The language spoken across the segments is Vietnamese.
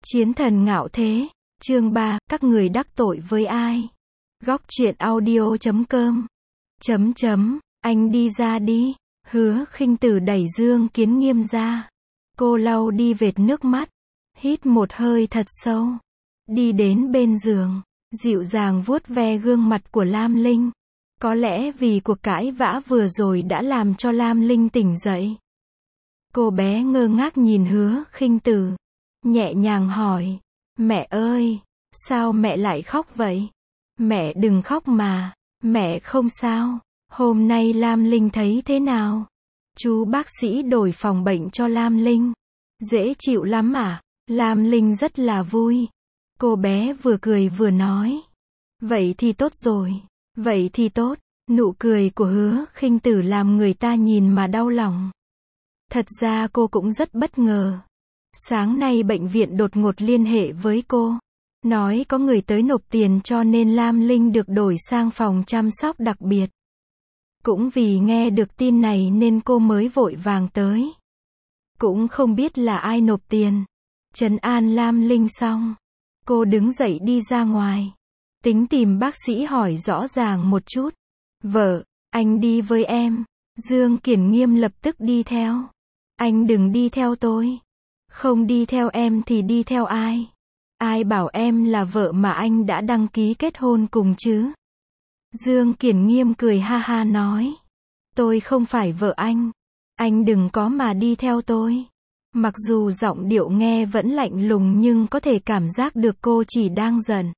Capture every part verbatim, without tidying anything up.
Chiến thần ngạo thế, chương ba, các người đắc tội với ai? Góc truyện audio chấm com. Chấm chấm, anh đi ra đi. Hứa Khinh Tử đẩy Dương Kiến Nghiêm ra. Cô lau đi vệt nước mắt, hít một hơi thật sâu, đi đến bên giường, dịu dàng vuốt ve gương mặt của Lam Linh. Có lẽ vì cuộc cãi vã vừa rồi đã làm cho Lam Linh tỉnh dậy. Cô bé ngơ ngác nhìn Hứa Khinh Tử, nhẹ nhàng hỏi, mẹ ơi, sao mẹ lại khóc vậy? Mẹ đừng khóc mà, mẹ không sao. Hôm nay Lam Linh thấy thế nào? Chú bác sĩ đổi phòng bệnh cho Lam Linh. Dễ chịu lắm à? Lam Linh rất là vui. Cô bé vừa cười vừa nói. Vậy thì tốt rồi. Vậy thì tốt. Nụ cười của Hứa Khinh Tử làm người ta nhìn mà đau lòng. Thật ra cô cũng rất bất ngờ. Sáng nay bệnh viện đột ngột liên hệ với cô. Nói có người tới nộp tiền cho nên Lam Linh được đổi sang phòng chăm sóc đặc biệt. Cũng vì nghe được tin này nên cô mới vội vàng tới. Cũng không biết là ai nộp tiền. Trấn an Lam Linh xong, cô đứng dậy đi ra ngoài. Tính tìm bác sĩ hỏi rõ ràng một chút. Vợ, anh đi với em. Dương Kiển Nghiêm lập tức đi theo. Anh đừng đi theo tôi. Không đi theo em thì đi theo ai? Ai bảo em là vợ mà anh đã đăng ký kết hôn cùng chứ? Dương Kiển Nghiêm cười ha ha nói. Tôi không phải vợ anh. Anh đừng có mà đi theo tôi. Mặc dù giọng điệu nghe vẫn lạnh lùng nhưng có thể cảm giác được cô chỉ đang giận.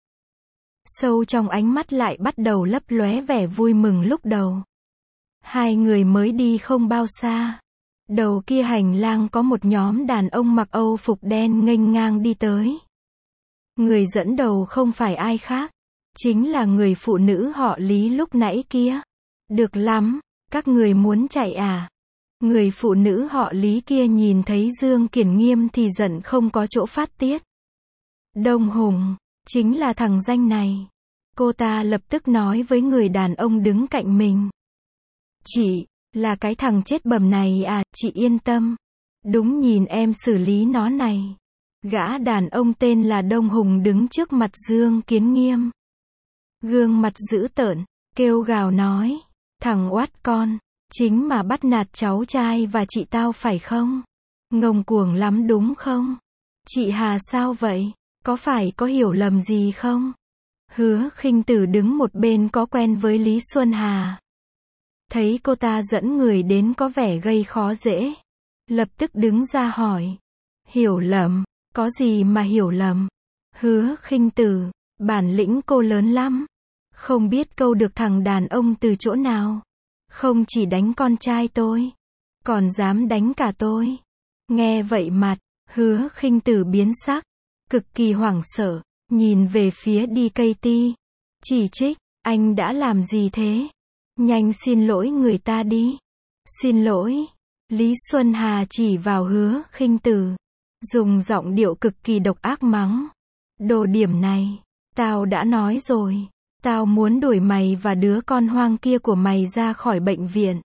Sâu trong ánh mắt lại bắt đầu lấp lóe vẻ vui mừng lúc đầu. Hai người mới đi không bao xa. Đầu kia hành lang có một nhóm đàn ông mặc Âu phục đen nghênh ngang đi tới. Người dẫn đầu không phải ai khác, chính là người phụ nữ họ Lý lúc nãy kia. Được lắm, các người muốn chạy à? Người phụ nữ họ Lý kia nhìn thấy Dương Kiển Nghiêm thì giận không có chỗ phát tiết. Đông Hùng, chính là thằng danh này. Cô ta lập tức nói với người đàn ông đứng cạnh mình. Chị, là cái thằng chết bầm này à, chị yên tâm. Đúng nhìn em xử lý nó này. Gã đàn ông tên là Đông Hùng đứng trước mặt Dương Kiến Nghiêm. Gương mặt dữ tợn, kêu gào nói. Thằng oát con, chính mà bắt nạt cháu trai và chị tao phải không? Ngông cuồng lắm đúng không? Chị Hà sao vậy? Có phải có hiểu lầm gì không? Hứa Khinh Tử đứng một bên có quen với Lý Xuân Hà. Thấy cô ta dẫn người đến có vẻ gây khó dễ. Lập tức đứng ra hỏi. Hiểu lầm? Có gì mà hiểu lầm? Hứa Khinh Tử, bản lĩnh cô lớn lắm. Không biết câu được thằng đàn ông từ chỗ nào. Không chỉ đánh con trai tôi, còn dám đánh cả tôi. Nghe vậy mặt, Hứa Khinh Tử biến sắc, cực kỳ hoảng sợ, nhìn về phía đi cây ti. Chỉ trích, anh đã làm gì thế? Nhanh xin lỗi người ta đi. Xin lỗi. Lý Xuân Hà chỉ vào Hứa Khinh Tử, dùng giọng điệu cực kỳ độc ác mắng. Đồ điểm này, tao đã nói rồi. Tao muốn đuổi mày và đứa con hoang kia của mày ra khỏi bệnh viện.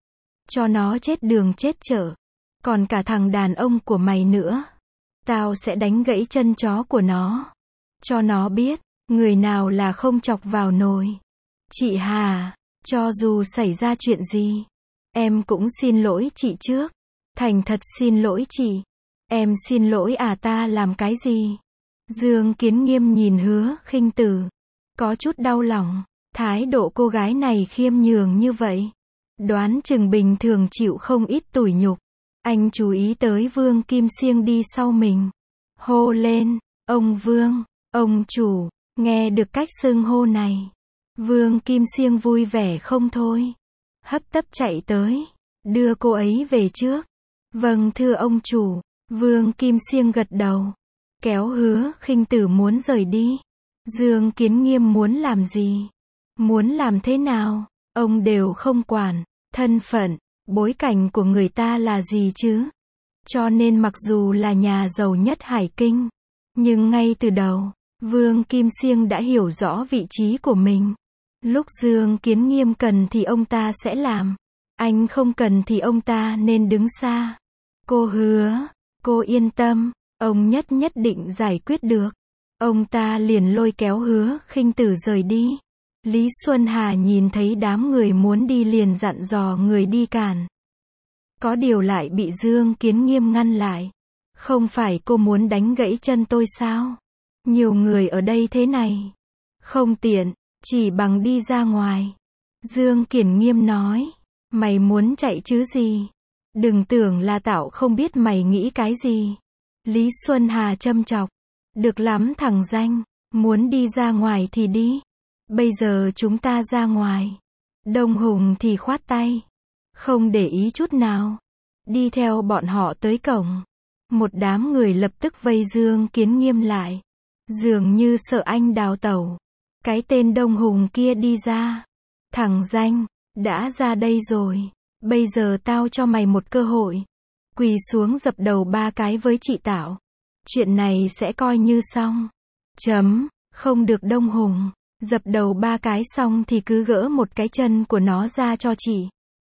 Cho nó chết đường chết chợ. Còn cả thằng đàn ông của mày nữa. Tao sẽ đánh gãy chân chó của nó. Cho nó biết, người nào là không chọc vào nồi. Chị Hà, cho dù xảy ra chuyện gì, em cũng xin lỗi chị trước. Thành thật xin lỗi chị. Em xin lỗi à, ta làm cái gì? Dương Kiến Nghiêm nhìn Hứa Khinh Tử, có chút đau lòng. Thái độ cô gái này khiêm nhường như vậy, đoán chừng bình thường chịu không ít tủi nhục. Anh chú ý tới Vương Kim Siêng đi sau mình. Hô lên, ông Vương, ông chủ. Nghe được cách xưng hô này, Vương Kim Siêng vui vẻ không thôi. Hấp tấp chạy tới, đưa cô ấy về trước. Vâng thưa ông chủ. Vương Kim Siêng gật đầu, kéo Hứa Khinh Tử muốn rời đi. Dương Kiến Nghiêm muốn làm gì, muốn làm thế nào, ông đều không quản. Thân phận, bối cảnh của người ta là gì chứ? Cho nên mặc dù là nhà giàu nhất Hải Kinh, nhưng ngay từ đầu, Vương Kim Siêng đã hiểu rõ vị trí của mình. Lúc Dương Kiến Nghiêm cần thì ông ta sẽ làm. Anh không cần thì ông ta nên đứng xa. Cô Hứa, cô yên tâm, Ông nhất nhất định giải quyết được. Ông ta liền lôi kéo Hứa Khinh Tử rời đi. Lý Xuân Hà nhìn thấy đám người muốn đi liền dặn dò người đi cản. Có điều lại bị Dương Kiến Nghiêm ngăn lại. Không phải cô muốn đánh gãy chân tôi sao? Nhiều người ở đây thế này. Không tiện, chỉ bằng đi ra ngoài. Dương Kiến Nghiêm nói. Mày muốn chạy chứ gì? Đừng tưởng là tao không biết mày nghĩ cái gì. Lý Xuân Hà châm chọc. Được lắm thằng danh, muốn đi ra ngoài thì đi. Bây giờ chúng ta ra ngoài. Đông Hùng thì khoát tay. Không để ý chút nào. Đi theo bọn họ tới cổng. Một đám người lập tức vây Dương Kiến Nghiêm lại. Dường như sợ anh đào tẩu. Cái tên Đông Hùng kia đi ra. Thằng danh, đã ra đây rồi. Bây giờ tao cho mày một cơ hội. Quỳ xuống dập đầu ba cái với chị Tảo. Chuyện này sẽ coi như xong. Chấm, không được Đông Hùng. Dập đầu ba cái xong thì cứ gỡ một cái chân của nó ra cho chị.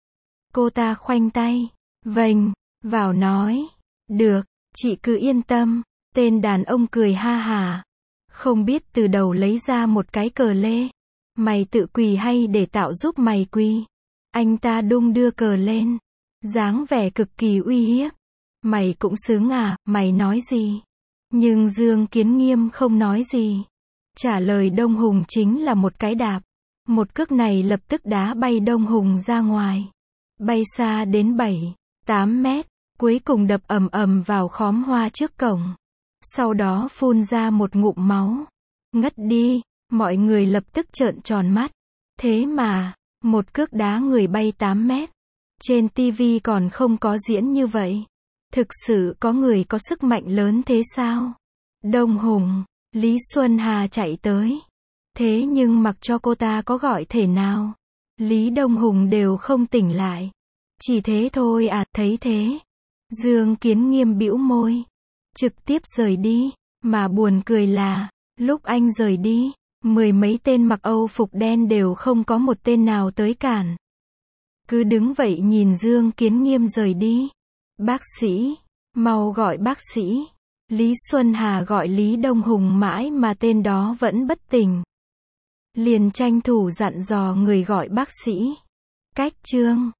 Cô ta khoanh tay. Vênh, vào nói. Được, chị cứ yên tâm. Tên đàn ông cười ha hà. Không biết từ đầu lấy ra một cái cờ lê. Mày tự quỳ hay để tạo giúp mày quỳ? Anh ta đung đưa cờ lên. Dáng vẻ cực kỳ uy hiếp. Mày cũng xứng à, mày nói gì? Nhưng Dương Kiến Nghiêm không nói gì. Trả lời Đông Hùng chính là một cái đạp. Một cước này lập tức đá bay Đông Hùng ra ngoài. Bay xa đến bảy, tám mét. Cuối cùng đập ầm ầm vào khóm hoa trước cổng. Sau đó phun ra một ngụm máu. Ngất đi. Mọi người lập tức trợn tròn mắt. Thế mà, một cước đá người bay tám mét. Trên tivi còn không có diễn như vậy. Thực sự có người có sức mạnh lớn thế sao? Đông Hùng, Lý Xuân Hà chạy tới. Thế nhưng mặc cho cô ta có gọi thể nào, Lý Đông Hùng đều không tỉnh lại. Chỉ thế thôi à, thấy thế. Dương Kiến Nghiêm bĩu môi. Trực tiếp rời đi. Mà buồn cười là, lúc anh rời đi, mười mấy tên mặc Âu phục đen đều không có một tên nào tới cản. Cứ đứng vậy nhìn Dương Kiến Nghiêm rời đi. Bác sĩ, mau gọi bác sĩ. Lý Xuân Hà gọi Lý Đông Hùng mãi mà tên đó vẫn bất tỉnh. Liền tranh thủ dặn dò người gọi bác sĩ. Cách chương